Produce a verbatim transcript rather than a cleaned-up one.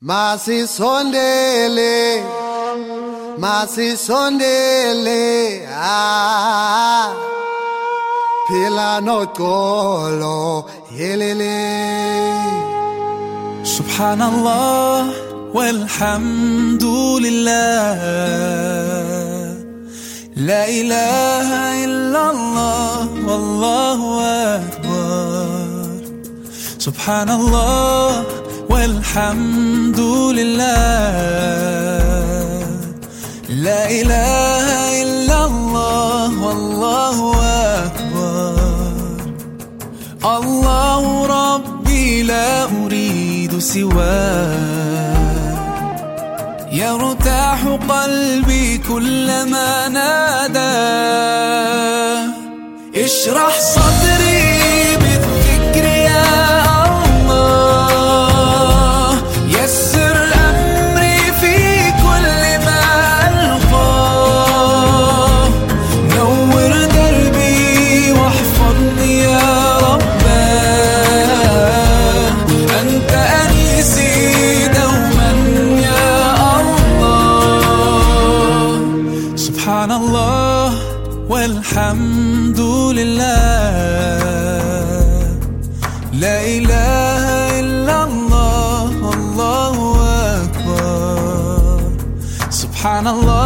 Masisondele, masisondele, ah, phila noxolo yelele. Subhanallah walhamdulillah, la ilaha illallah wallahu akbar. Subhanallah walhamdulillah, la ilaha illallah wallahu akbar. Allahu Rabbi la uridu siwah, yartahu qalbi kullama nada. Ishrah sadri بالذكر يا الله, يسر أمري في كل ما ألقاه. نور دربي واحفظني يا رباه, أنت أنيسي دوما يا الله. سبحان الله والحمد لله, لا إله إلا الله الله أكبر. سبحان الله